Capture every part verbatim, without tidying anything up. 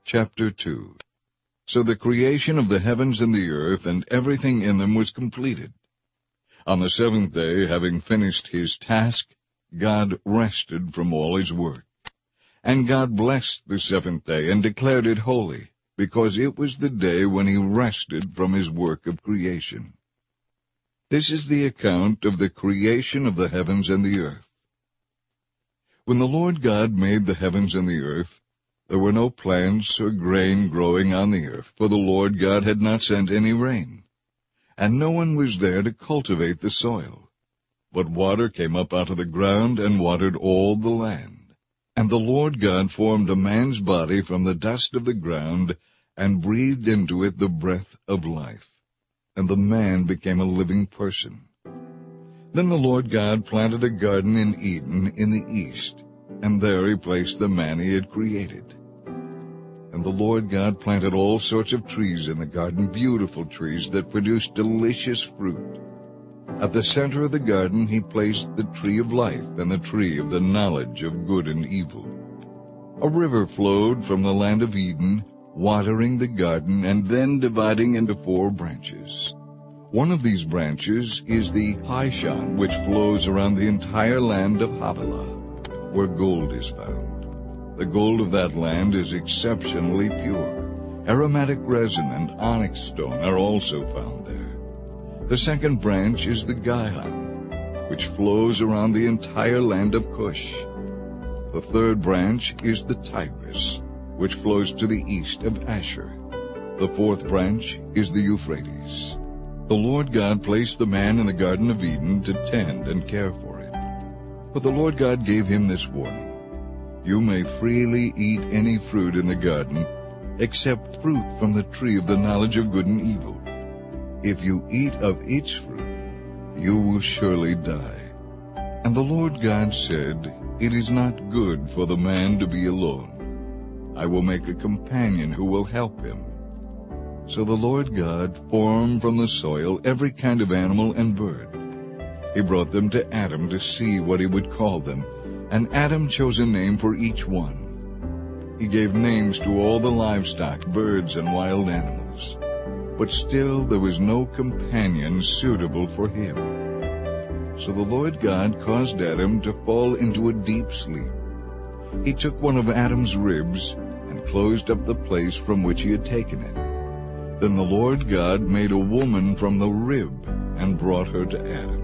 Chapter two. So the creation of the heavens and the earth and everything in them was completed. On the seventh day, having finished his task, God rested from all his work. And God blessed the seventh day and declared it holy, because it was the day when he rested from his work of creation. This is the account of the creation of the heavens and the earth. When the Lord God made the heavens and the earth, there were no plants or grain growing on the earth, for the Lord God had not sent any rain, and no one was there to cultivate the soil. But water came up out of the ground and watered all the land. And the Lord God formed a man's body from the dust of the ground, and breathed into it the breath of life. And the man became a living person. Then the Lord God planted a garden in Eden in the east, and there he placed the man he had created. And the Lord God planted all sorts of trees in the garden, beautiful trees that produced delicious fruit. At the center of the garden he placed the tree of life and the tree of the knowledge of good and evil. A river flowed from the land of Eden, watering the garden and then dividing into four branches. One of these branches is the Pishon, which flows around the entire land of Havilah, where gold is found. The gold of that land is exceptionally pure. Aromatic resin and onyx stone are also found there. The second branch is the Gihon, which flows around the entire land of Cush. The third branch is the Tigris, which flows to the east of Asher. The fourth branch is the Euphrates. The Lord God placed the man in the Garden of Eden to tend and care for it. But the Lord God gave him this warning: You may freely eat any fruit in the garden, except fruit from the tree of the knowledge of good and evil. If you eat of its fruit, you will surely die. And the Lord God said, It is not good for the man to be alone. I will make a companion who will help him. So the Lord God formed from the soil every kind of animal and bird. He brought them to Adam to see what he would call them, and Adam chose a name for each one. He gave names to all the livestock, birds, and wild animals. But still there was no companion suitable for him. So the Lord God caused Adam to fall into a deep sleep. He took one of Adam's ribs and closed up the place from which he had taken it. Then the Lord God made a woman from the rib and brought her to Adam.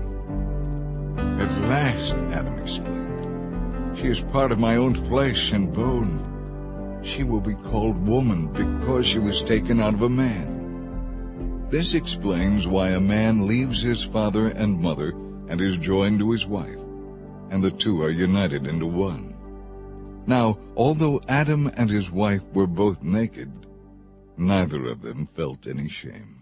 At last, Adam exclaimed, She is part of my own flesh and bone. She will be called woman because she was taken out of a man. This explains why a man leaves his father and mother and is joined to his wife, and the two are united into one. Now, although Adam and his wife were both naked, neither of them felt any shame.